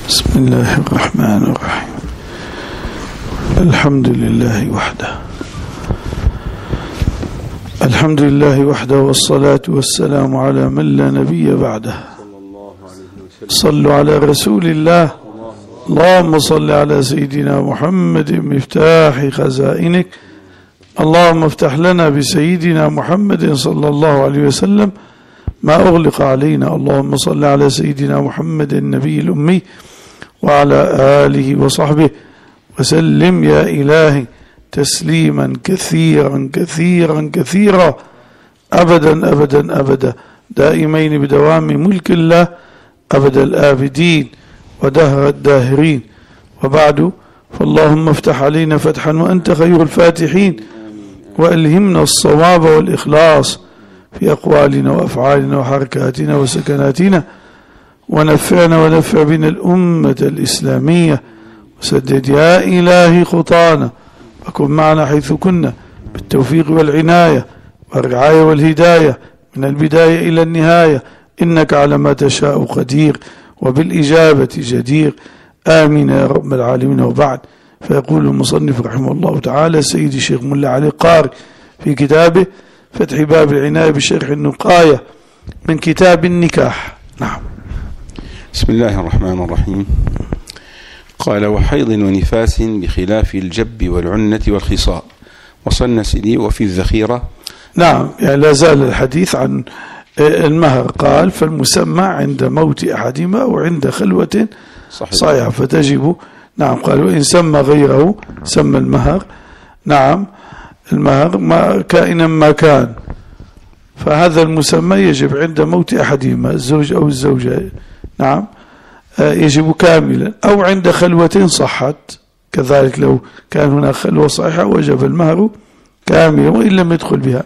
بسم الله الرحمن الرحيم. الحمد لله وحده، الحمد لله وحده، والصلاة والسلام على من لا نبي بعده. صلوا على رسول الله. اللهم صل على سيدنا محمد مفتاح خزائنك. اللهم افتح لنا بسيدنا محمد صلى الله عليه وسلم ما أغلق علينا. اللهم صل على سيدنا محمد النبي الأمي وعلى آله وصحبه وسلم يا إلهي تسليما كثيرا كثيرا كثيرا أبدا أبدا أبدا، دائمين بدوام ملك الله أبد الآبدين ودهر الداهرين. وبعد، فاللهم افتح علينا فتحا وأنت خير الفاتحين، وألهمنا الصواب والإخلاص في أقوالنا وأفعالنا وحركاتنا وسكناتنا، ونفعنا ونفع بنا الأمة الإسلامية، وسدد يا إلهي خطانا، وكن معنا حيث كنا بالتوفيق والعناية والرعاية والهداية من البداية إلى النهاية، إنك على ما تشاء قدير وبالإجابة جدير. آمين يا رب العالمين. وبعد، فيقول المصنف رحمه الله تعالى سيدي الشيخ ملا علي قاري في كتابه فتح باب العناية بشرح النقاية من كتاب النكاح. نعم. بسم الله الرحمن الرحيم. قال: وحيض ونفاس بخلاف الجب والعنة والخصاء وصنس لي وفي الذخيرة. نعم، يعني لا زال الحديث عن المهر. قال: فالمسمى عند موت أحدهما أو عند خلوة صحيحة فتجب. نعم. قال: وإن سمى غيره سمى المهر. نعم، المهر ما كائنا ما كان، فهذا المسمى يجب عند موت أحدهما الزوج أو الزوجة. نعم، يجب كاملا، أو عند خلوة صحت كذلك، لو كان هناك خلوة صحيحة وجب المهر كاملا وإن لم يدخل بها.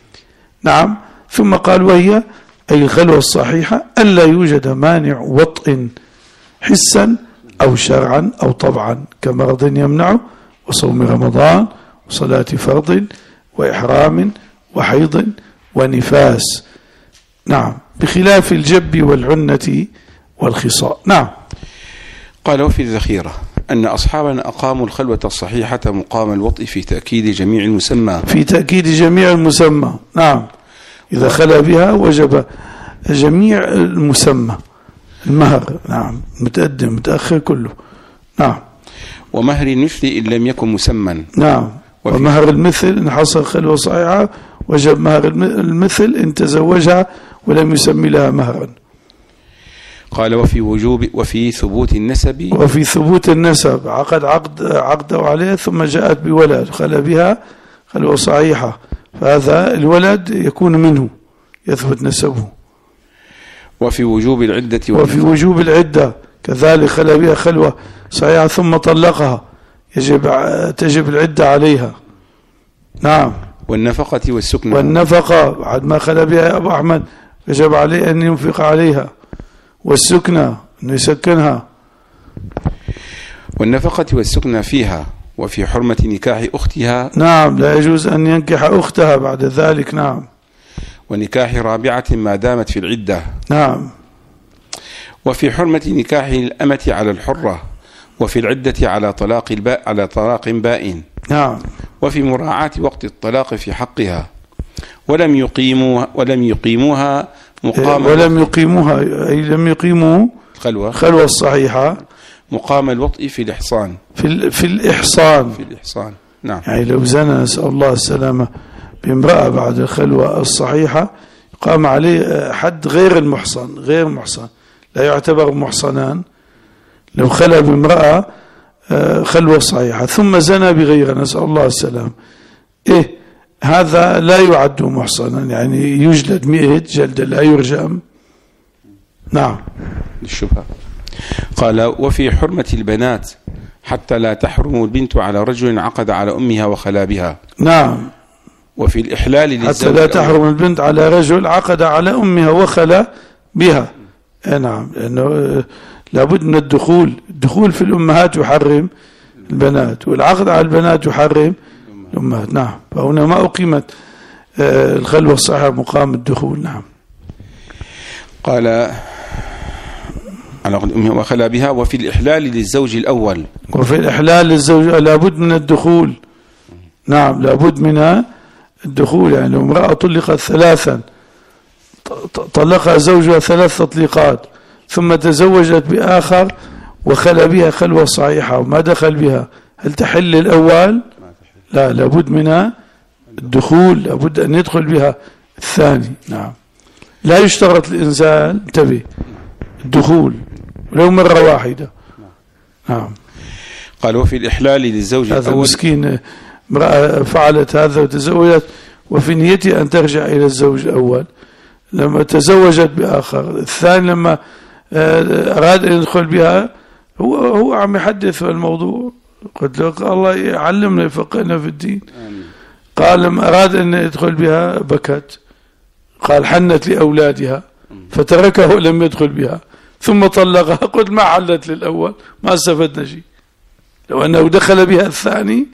نعم. ثم قال: وهي أي الخلوة الصحيحة ألا يوجد مانع وطء حسا أو شرعا أو طبعا كمرض يمنعه، وصوم رمضان وصلاة فرض وإحرام وحيض ونفاس. نعم، بخلاف الجب والعنة والخصاء. نعم. قال: وفي الذخيرة أن أصحابنا أقاموا الخلوة الصحيحة مقام الوطء في تأكيد جميع المسمى. في تأكيد جميع المسمى. نعم، إذا خلا بها وجب جميع المسمى، المهر. نعم، متقدم متأخر كله. نعم. ومهر المثل إن لم يكن مسمى. نعم. ومهر المثل إن حصل خلوة صحيحة وجب مهر المثل إن تزوجها ولم يسمي لها مهرا. قال: وفي ثبوت النسب. وفي ثبوت النسب عقده عليها ثم جاءت بولد خلى بها خلوة صحيحة، فهذا الولد يكون منه يثبت نسبه. وفي وجوب العدة. وفي وجوب العدة كذلك، خلى بها خلوة صحيحة ثم طلقها تجب العدة عليها. نعم. والنفقة والسكنة. والنفقة بعد ما خلى بها أبو أحمد يجب عليه أن ينفق عليها، والسكنة أن يسكنها. والنفقة والسكنة فيها. وفي حرمة نكاح أختها. نعم، لا يجوز أن ينكح أختها بعد ذلك. نعم. ونكاح رابعة ما دامت في العدة. نعم. وفي حرمة نكاح الأمة على الحرة، وفي العدة على طلاق بائن. نعم. وفي مراعاة وقت الطلاق في حقها، ولم يقيموها مقام. ولم يقيموها أي لم يقيموا خلوة الصحيحة مقام الوطء في الإحصان. في الإحصان. نعم. يعني لو زنى نسأل الله السلامة بامرأة بعد الخلوة الصحيحة قام عليه حد غير المحصن، غير محصن لا يعتبر محصنان. لو خلى بامرأة خلوة صحيحة ثم زنى بغيرها نسأل الله السلام، هذا لا يعد محصنا، يعني يجلد 100 جلد لا يرجم. نعم. الشبهة. قال: وفي حرمة البنات حتى لا تحرم البنت على رجل عقد على أمها وخلا بها. نعم. وفي الإحلال للزوج حتى لا تحرم البنت على رجل عقد على أمها وخلا بها. نعم، لأنه لابد من الدخول في الأمهات يحرم البنات، والعقد على البنات يحرم الأمهات. نعم. فهنا ما أقيمت الخلوة الصحيحة مقام الدخول. نعم. قال: على عقد أمها وخلا بها. وفي الإحلال للزوج الأول، وفي الإحلال للزوج لابد من الدخول. نعم لابد من الدخول. يعني لو امرأة طلقت 3 طلقها زوجها 3 تطليقات ثم تزوجت بآخر وخلى بها خلوة صحيحة وما دخل بها، هل تحل الأول؟ لا، لابد من الدخول، لابد أن يدخل بها الثاني. نعم لا يشترط الإنزال، انتبه، الدخول ولو مرة واحدة. نعم. قال وفي الإحلال للزوج هذا الأول، مسكين امرأة فعلت هذا وتزوجت وفي نيتها أن ترجع إلى الزوج الأول، لما تزوجت بآخر، الثاني لما أراد أن يدخل بها هو عم يحدث في الموضوع، قلت له الله يعلمنا يفقهنا في الدين. قال لما أراد أن يدخل بها بكت، قال حنت لأولادها فتركه ولم يدخل بها ثم طلقها. قلت ما حلت للأول، ما استفدنا شيء، لو أنه دخل بها الثاني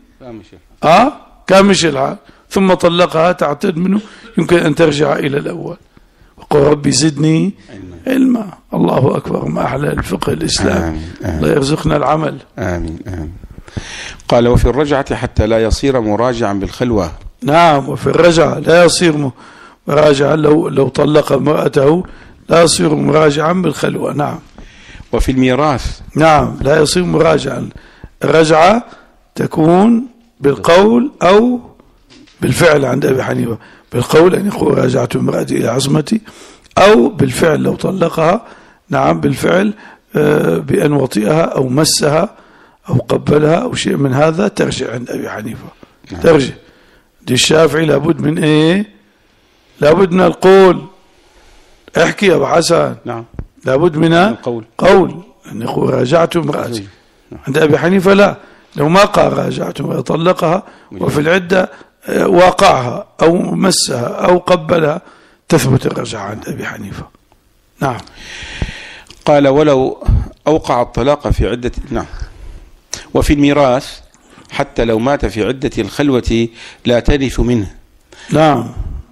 كان مشي الحال، ثم طلقها تعتد منه، يمكن أن ترجع إلى الأول. وقل ربي زدني علما. الله أكبر، ما أحلى الفقه الإسلام. الله يرزقنا العمل. آمين آمين. قال وفي الرجعة حتى لا يصير مراجعا بالخلوة. نعم وفي الرجعة لا يصير مراجعا، لو طلق امرأته لا يصير مراجعا بالخلوة. نعم. وفي الميراث نعم لا يصير مراجعا، الرجعة تكون بالقول أو بالفعل عند أبي حنيفة. بالقول أن يقول راجعت امرأتي إلى عصمتي، أو بالفعل لو طلقها، نعم بالفعل بأن وطئها أو مسها أو قبلها أو شيء من هذا ترجع عند أبي حنيفة. ترجع. دي الشافعي لابد من إيه؟ لابد من القول. احكي يا أبو حسن. نعم لابد من القول. قول أن يقول راجعت امرأتي. عند أبي حنيفة لا، لو ما قال راجعت طلقها وفي العدة واقعها أو مسها أو قبلها تثبت الرجعة عند أبي حنيفة. نعم. قال ولو أوقع الطلاق في عدة. نعم. وفي الميراث حتى لو مات في عدة الخلوة لا ترث منه. نعم.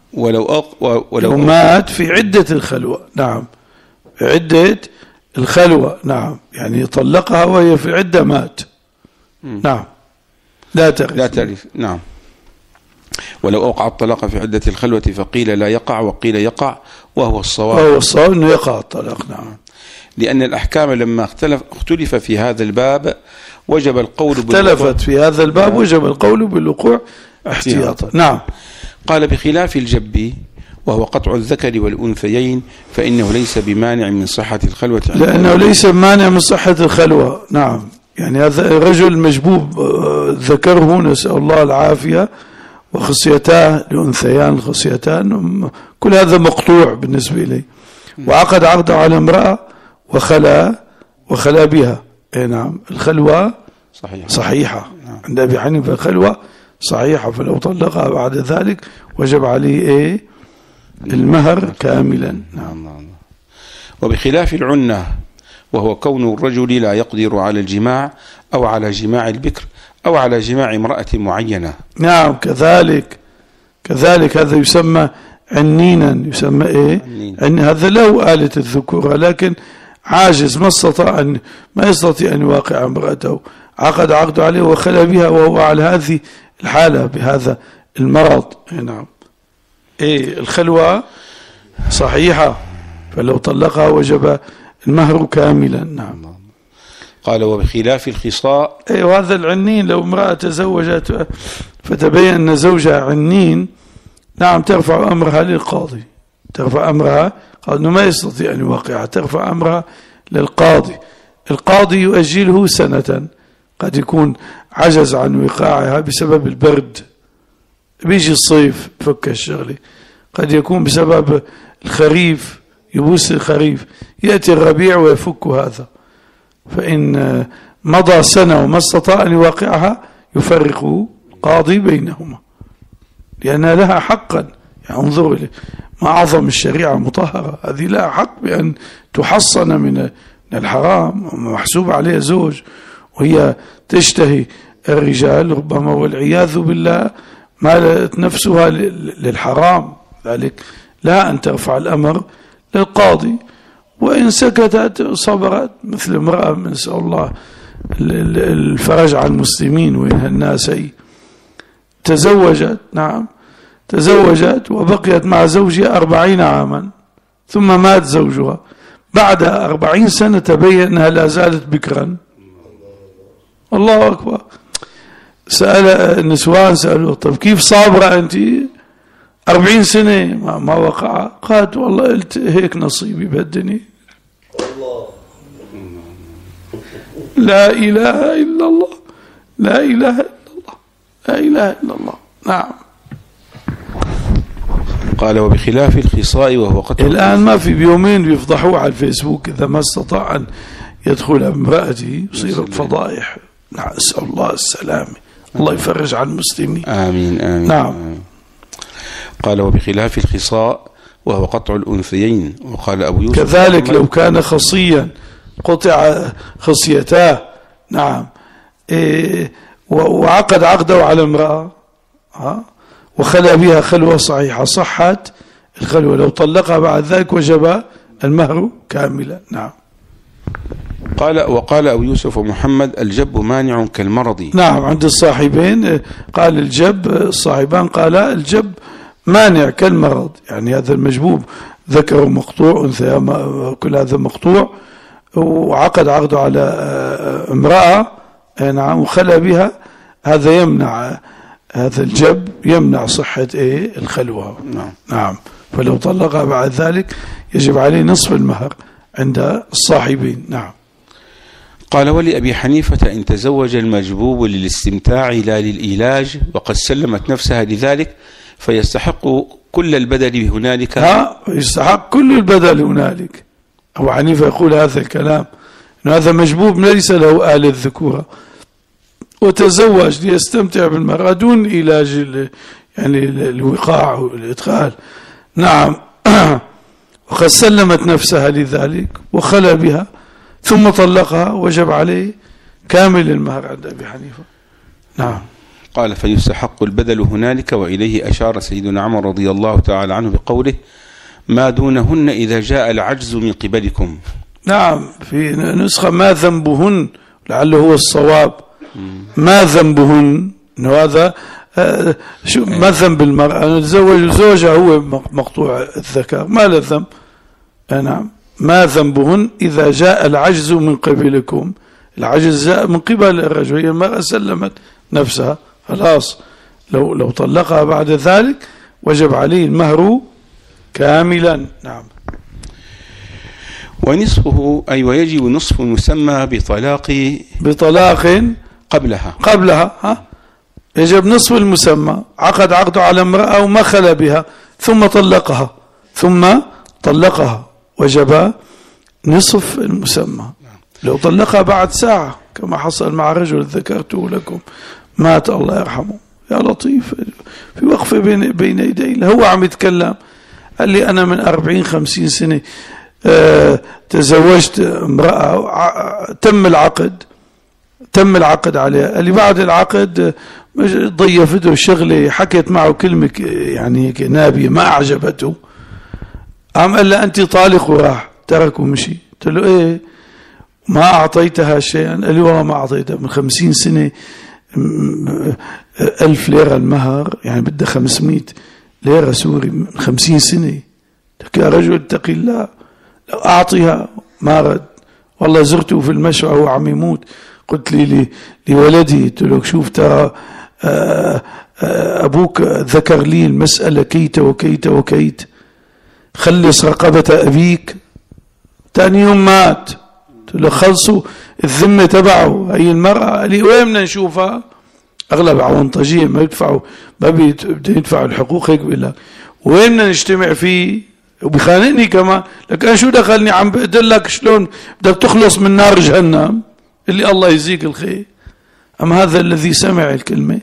ولو مات في عدة الخلوة. نعم في عدة الخلوة. نعم يعني طلقها وهي في عدة مات. نعم لا ترث. نعم. ولو أوقع الطلاق في عدة الخلوة فقيل لا يقع وقيل يقع، وهو الصواب أنه يقع الطلاق. نعم. لأن الأحكام لما اختلف في هذا الباب وجب القول اختلفت في هذا الباب وجب القول بالوقوع احتياطا. نعم. قال بخلاف الجب وهو قطع الذكر والأنثيين فإنه ليس بمانع من صحة الخلوة، لأنه ليس بمانع من صحة الخلوة. نعم يعني هذا الرجل مجبوب ذكره نسأل الله العافية وخصيتاه لأنثيان خصيتان، كل هذا مقطوع بالنسبة إليه، وعقد عقده على امرأة وخلا بها. نعم الخلوة صحيحة. عند أبي حنيفة الخلوة صحيحة، فلو طلقها بعد ذلك وجب عليه المهر كاملا. نعم. وبخلاف العنة وهو كون الرجل لا يقدر على الجماع أو على جماع البكر أو على جماع امرأة معينة. نعم كذلك هذا يسمى عنينا. يسمى إيه؟ هذا له آلة الذكورة لكن عاجز، ما يستطيع أن يواقع امرأته، عقد عقده عليه وخلى بها وهو على هذه الحالة بهذا المرض. نعم الخلوة صحيحة، فلو طلقها وجب المهر كاملا. نعم. قال وبخلاف الخصاء. وهذا العنين لو امرأة تزوجت فتبين أن زوجها عنين، نعم ترفع أمرها للقاضي. ترفع أمرها، قال أنه ما يستطيع أن يوقعها، ترفع أمرها للقاضي. القاضي يؤجله سنة، قد يكون عجز عن وقاعها بسبب البرد، بيجي الصيف فك الشغلة، قد يكون بسبب الخريف يبوس الخريف، يأتي الربيع ويفك هذا. فإن مضى سنة وما استطاع أن يواقعها يفرق القاضي بينهما، لأنها لها حقا. يعني انظروا ما أعظم الشريعة المطهرة، هذه لها حق بأن تحصن من الحرام، محسوب عليها زوج وهي تشتهي الرجال ربما والعياذ بالله مالت نفسها للحرام، ذلك لا أن ترفع الأمر للقاضي. وإن سكتت صبرت، مثل امرأة نسأل الله الفرج عن المسلمين وين هالناس تزوجت، نعم تزوجت وبقيت مع زوجها 40 عاما ثم مات زوجها، بعد 40 سنة تبين أنها لا زالت بكرا. الله أكبر. سأل النسوان سألوا طب كيف صابرة أنت 40 سنة ما وقع؟ قالت والله قلت هيك نصيبي بهالدنيا. لا إله إلا الله، لا إله إلا الله، لا إله إلا الله. نعم. قال وبخلاف الخصاء وهو قتل. الآن ما في بيومين بيفضحوه على الفيسبوك إذا ما استطاع أن يدخل امرأته يصير فضائح. نسأل الله السلامة، الله يفرج عن المسلمين. آمين آمين. نعم. آمين. قال وبخلاف الخصاء وهو قطع الأنثيين. وقال أبو يوسف كذلك لو كان خصيا قطع خصيتاه، نعم، وعقد عقده على امرأة وخلى بها خلوة صحيحة صحت الخلوة، لو طلقها بعد ذلك وجب المهر كاملا. نعم. وقال أبو يوسف ومحمد الجب مانع كالمرض. نعم، عند الصاحبين قال الجب، الصاحبان قال الجب مانع كالمرض، يعني هذا المجبوب ذكر مقطوع أنثى كل هذا مقطوع وعقد عقده على امرأة، نعم، وخلى بها، هذا يمنع، هذا الجب يمنع صحة الخلوة. نعم. فلو طلقها بعد ذلك يجب عليه نصف المهر عند الصاحبين. نعم. قال ولأبي حنيفة إن تزوج المجبوب للاستمتاع لا للإيلاج وقد سلمت نفسها لذلك فيستحق كل البدل هنالك. يستحق كل البدل هنالك. أبو حنيفة يقول هذا الكلام، إنه هذا مجبوب ليس له آل الذكورة وتزوج ليستمتع بالمرأة دون علاج يعني الوقاع والإدخال. نعم. وقد سلمت نفسها لذلك وخلى بها ثم طلقها وجب عليه كامل المهر عند أبي حنيفة. نعم. قال فيستحق البدل هنالك. وإليه أشار سيدنا عمر رضي الله تعالى عنه بقوله ما دونهن إذا جاء العجز من قبلكم. نعم. في نسخة ما ذنبهن لعله هو الصواب، ما ذنبهن، إنه هذا شو ما ذنب المرأة أن تزوج زوجها هو مقطوع الذكر ما له ذنب. نعم. ما ذنبهن إذا جاء العجز من قبلكم، العجز جاء من قبل الرجل، هي المرأة سلمت نفسها خلاص، لو طلقها بعد ذلك وجب عليه المهر كاملا. نعم. ونصفه أي ويجب نصف المسمى بطلاق قبلها يجب نصف المسمى، عقد عقده على امرأة وما خلى بها ثم طلقها وجب نصف المسمى. لو طلقها بعد ساعة كما حصل مع رجل ذكرته لكم مات الله يرحمه، يا لطيف، في وقفة بين يدي هو عم يتكلم، قال لي أنا من 40-50 سنة تزوجت امرأة تم العقد عليها، قال لي بعد العقد ضيفته الشغلة، حكيت معه كلمة يعني نابية ما أعجبته، قال لها أنت طالق وراح ترك ومشي. قلت له إيه ما أعطيتها شيئا؟ قال لي والله ما أعطيتها، من 50 سنة 1000 ليرة المهر، يعني بدها 500 ليرة سوري من 50 سنة. يا رجل اتقي الله، لو أعطيها ما رد. والله زرته في المشفى وهو عم يموت، قلت لي لولدي، قلت له شوف ترى أبوك ذكر لي المسألة كيت وكيت وكيت، خلص رقبة أبيك. تاني يوم مات، قلت له خلصوا الذمة تبعه هي المرأة. قال لي وين بدنا نشوفها؟ أغلب عوانطجية ما بده يدفعوا الحقوق هيك بيقول لك وين بدنا نجتمع فيه، وبخانقني كمان، لك أنا شو دخلني عم بقدلك شلون بدك تخلص من نار جهنم اللي الله يجزيك الخير. أما هذا الذي سمع الكلمة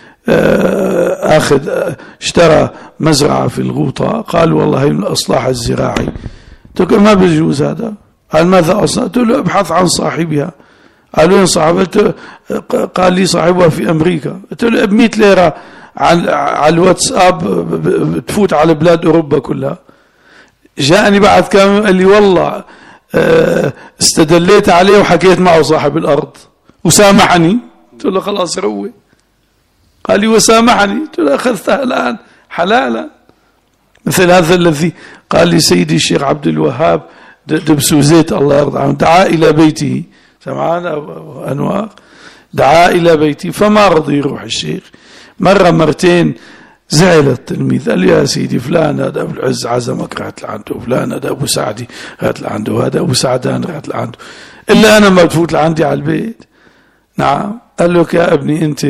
اشترى مزرعة في الغوطة، قال والله هي الإصلاح الزراعي. قلت له ما بيجوز هذا. قال ماذا أصنع؟ قلت له ابحث عن صاحبها. قال وين صاحبته؟ قال لي صاحبها في أمريكا. قلت له ب100 ليرة على الواتساب بتفوت على بلاد أوروبا كلها. جاءني بعد كم قال لي والله استدليت عليه وحكيت معه صاحب الأرض وسامحني. قلت له خلاص روي. قال لي وسامحني. قلت له أخذتها الآن حلالا. مثل هذا الذي قال لي سيدي الشيخ عبد الوهاب دبسو زيت الله يرضى عنه، دعا إلى بيته، سمعنا أنوار، دعا إلى بيتي فما رضي يروح الشيخ. مرة مرتين زعل التلميذ، قال يا سيدي فلان هذا أبو العز عزمك رحت لعنده، فلان هذا أبو سعدي رحت لعنده، هذا أبو سعدان رحت لعنده، إلا أنا ما بفوت لعندي على البيت. نعم. قال له يا ابني أنت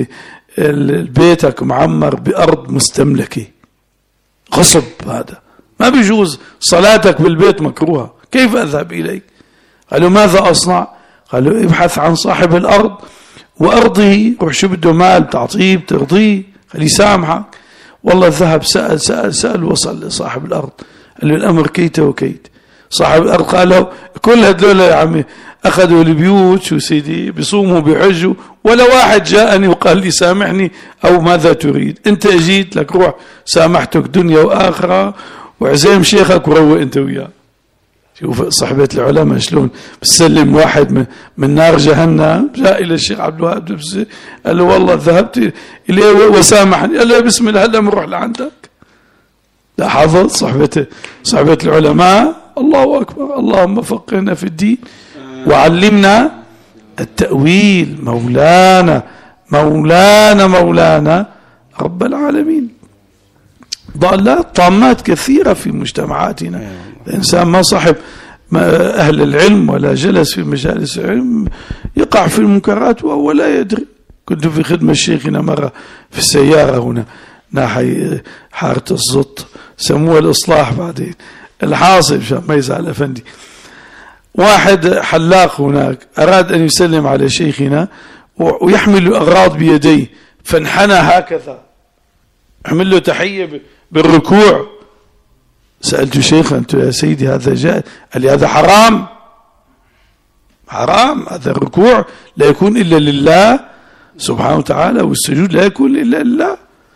بيتك معمر بأرض مستملكة، غصب، هذا ما بيجوز، صلاتك بالبيت مكروهة، كيف أذهب إليك؟ قال له ماذا أصنع؟ قال له ابحث عن صاحب الأرض وأرضه، روح شو بده مال تعطيه بترضيه، خليه يسامحك. والله ذهب سأل وصل لصاحب الأرض، قال له الأمر كيت وكيت. صاحب الأرض قال له كل هذول يا عمي أخذوا البيوت شو سيدي بيصوموا بيحجوا، ولا واحد جاءني وقال لي سامحني أو ماذا تريد، أنت أجيت لك روح سامحتك دنيا وآخرة وعزيم شيخك وروي أنت وياه. شوف صحبة العلماء شلون بسلم واحد من نار جهنم، جاء إلى الشيخ عبد الوهاب قال له والله ذهبت إليه وسامحني، قال له بسم الله هلا بنروح لعندك. لا حافظ صحبة العلماء. الله أكبر. اللهم فقهنا في الدين وعلمنا التأويل. مولانا مولانا مولانا رب العالمين. ضالات طامات كثيرة في مجتمعاتنا. الإنسان ما صاحب أهل العلم ولا جلس في مجالس العلم يقع في المنكرات وهو لا يدري. كنت في خدمة شيخنا مرة في السيارة هنا ناحية حارة الزط، سموها الإصلاح بعدين. الحاصل شان ما يزعل أفندي، واحد حلاق هناك أراد أن يسلم على شيخنا ويحمل الأغراض بيديه، فانحنى هكذا عمل له تحية بالركوع. سألت شيخا أنت يا سيدي هذا جائز؟ قال لي هذا حرام، حرام، هذا الركوع لا يكون إلا لله سبحانه وتعالى، والسجود لا يكون إلا لله.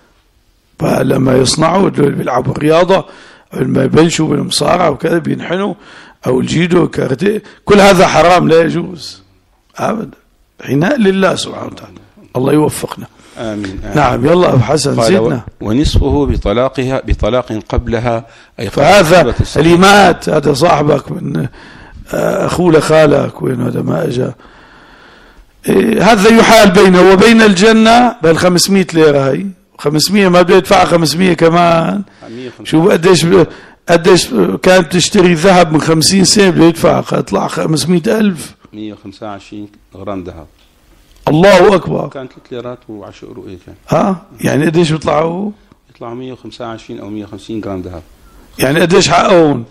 فلما يصنعوا بيلعبوا الرياضة لما يبلشوا بالمصارعة وكذا بينحنوا أو الجيدو كاراتيه، كل هذا حرام لا يجوز أبدا، حناء لله سبحانه وتعالى. الله يوفقنا. آمين. نعم. يلا أبو حسن زدنا. ونصفه بطلاق قبلها، أي فهذا اللي مات هذا صاحبك من أخوه لخالك وين هذا ما أجا، هذا يحال بينه وبين الجنة بل 500 ليرة. هي 500 ما بده يدفع 500 كمان. شو قديش كانت تشتري ذهب من 50 سنة بده يدفع، يطلع 500,000. 125 غرام ذهب. الله أكبر. كان 3 ليرات و10 قروش كان. يعني قديش بيطلعوا؟ يطلعوا 125 أو 150 جرام ذهب. يعني قديش حقهم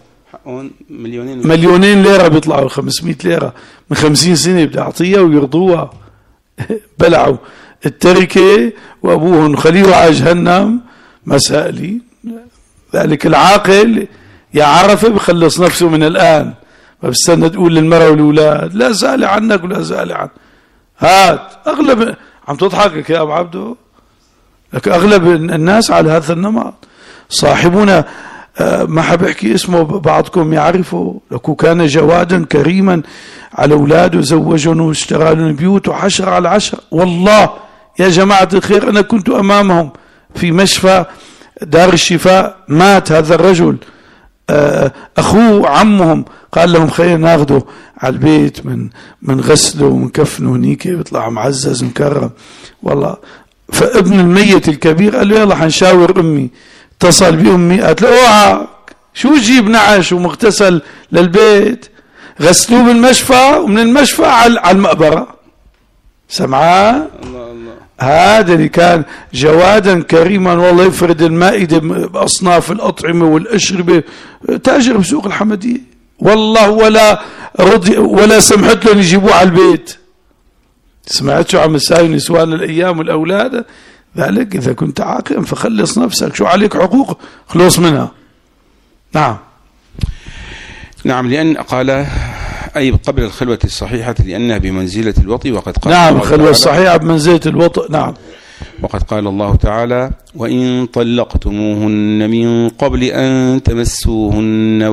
مليونين ليرة بيطلعوا 500 ليرة من 50 سنة بدي أعطيها ويرضوها. بلعوا التركة وأبوهم خليه على جهنم مسائلي. ذلك العاقل يا عرفه بخلص نفسه من الآن، ما بستنى تقول للمرأة والأولاد لا زال عنك ولا زال عنك. هات أغلب عم تضحكك يا أبو عبدو، لك أغلب الناس على هذا النمط. صاحبنا ما حب احكي اسمه بعضكم يعرفه، لكو كان جوادا كريما على أولاده، زوجهم واشترى لهم بيوت و10 على 10. والله يا جماعة الخير أنا كنت أمامهم في مشفى دار الشفاء، مات هذا الرجل، أخوه عمهم قال لهم خير ناخده على البيت من غسله ومن كفنه هنيك بيطلع معزز مكرم والله. فابن الميت الكبير قال له يلا حنشاور أمي، اتصل بأمي قالت له اوعى شو تجيب نعش ومغتسل للبيت، غسلوه بالمشفى ومن المشفى على المقبرة. سمعان؟ هذا اللي كان جوادا كريما والله، يفرد المائدة بأصناف الأطعمة والأشربة، تاجر بسوق الحمدية والله، ولا رضي ولا سمحت لهم يجيبوه على البيت. سمعت شو عم يساوي نسوان الأيام والأولاد؟ ذلك إذا كنت عاقلا فخلص نفسك، شو عليك حقوق خلص منها. نعم. لأن قال أي قبل الخلوة الصحيحة لأنها بمنزلة الوطي، وقد قال نعم الخلوة الصحيحة بمنزلة الوطي. نعم. وقد قال الله تعالى: وإن طلقتموهن من قبل أن تمسوهن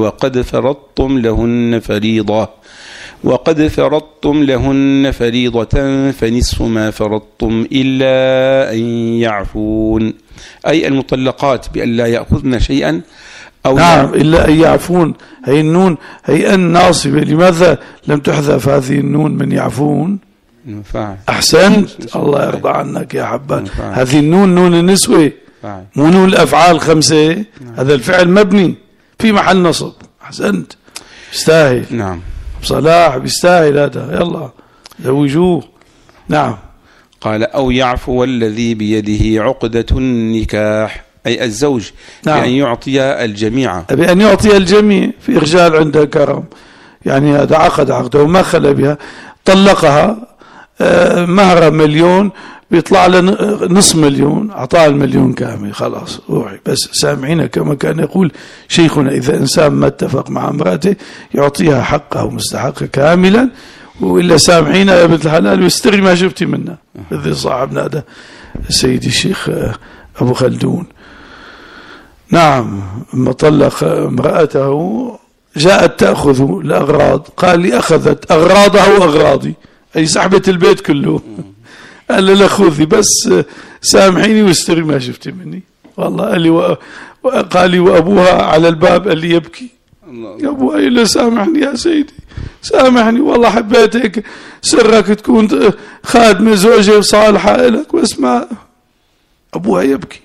وقد فرضتم لهن فريضة فنصف ما فرضتم إلا أن يعفون، أي المطلقات بأن لا يأخذن شيئا أو نعم إلا أن يعفون. هي النون هي أن ناصبة، لماذا لم تحذف هذه النون من يعفون؟ أحسنت، الله يرضى عنك يا حبان. هذه النون نون النسوة مو نون الأفعال 5. هذا الفعل مبني في محل نصب. أحسنت، بيستاهل. نعم بصلاح بيستاهل هذا، يلا زوجوه. نعم. قال: أو يعفو والذي بيده عقدة النكاح، أي الزوج. نعم. بأن يعطي الجميع، بأن يعطي الجميع. في رجال عنده كرم، يعني هذا عقده وما خلى بها، طلقها، مهر 1,000,000 بيطلع له نصف مليون، أعطاه 1,000,000 كامل، خلاص روحي. بس سامعين كما كان يقول شيخنا: إذا إنسان ما اتفق مع امرأته يعطيها حقها ومستحقها كاملا، وإلا سامعين يا بنت الحلال واستري ما شفتي منها. الذي صاحبنا هذا سيدي الشيخ أبو خلدون. نعم، لما طلق امرأته جاءت تأخذ الأغراض، قال لي: أخذت أغراضها وأغراضي، أي سحبت البيت كله. قال له: لا خذي بس سامحيني واستري ما شفتي مني. والله قال لي: وأبوها على الباب قال لي يبكي. يا أبوها قال له: سامحني يا سيدي، سامحني والله حبيتك سرك تكون خادمة زوجة وصالحة لك، بس ما. أبوها يبكي.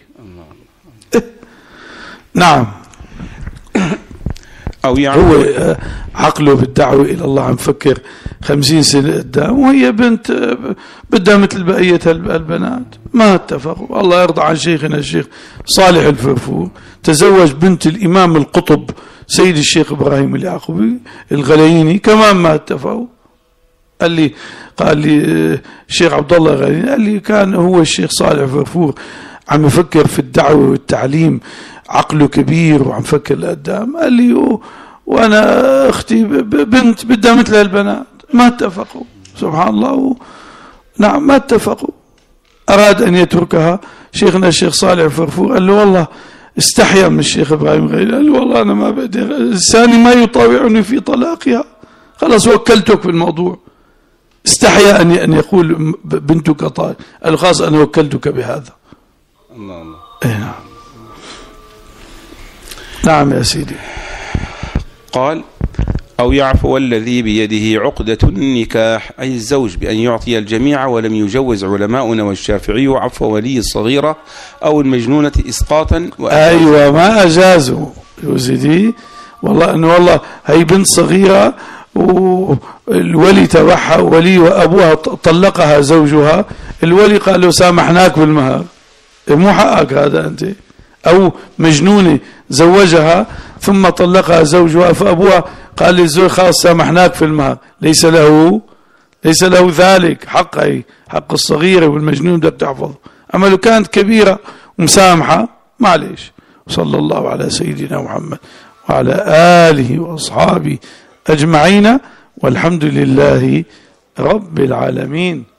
نعم. أو هو عقله بالدعوة إلى الله عم فكر 50 سنة قدام، وهي بنت بدها مثل بقية البنات. ما اتفقوا. الله يرضى عن شيخنا الشيخ صالح الفرفور، تزوج بنت الإمام القطب سيد الشيخ إبراهيم اليعقوبي الغلييني، كمان ما اتفقوا. قال لي الشيخ عبد الله الغلييني، قال لي كان هو الشيخ صالح الفرفور عم يفكر في الدعوة والتعليم، عقله كبير وعم فكر لقدام. قال لي: وانا اختي بنت بدها مثل البنات. ما اتفقوا، سبحان الله. نعم ما اتفقوا. اراد ان يتركها شيخنا الشيخ صالح الفرفور، قال له: والله استحيا من الشيخ ابراهيم غيري، قال له: والله انا ما بدي، لساني ما يطاوعني في طلاقها، خلاص وكلتك بالموضوع. استحيا ان يقول بنتك طالق، قال: خلاص انا وكلتك بهذا. الله. نعم. نعم يا سيدي. قال: أو يعفو والذي بيده عقدة النكاح، أي الزوج، بأن يعطي الجميع، ولم يجوز علماؤنا والشافعي عفو ولي الصغيرة أو المجنونة إسقاطا. أيوة ما أجازوا يا سيدي، والله أنه والله هي بنت صغيرة والولي تبعها ولي وأبوها طلقها زوجها، الولي قال له: سامحناك بالمهر. مو حقك هذا أنت. أو مجنونة زوجها ثم طلقها زوجها، فأبوها قال للزوج: خلاص سامحناك في المهر، ليس له ذلك. حق الصغيرة والمجنون بدك تحفظه. أما لو كانت كبيرة ومسامحة معليش. صلى الله على سيدنا محمد وعلى آله وأصحابه أجمعين، والحمد لله رب العالمين.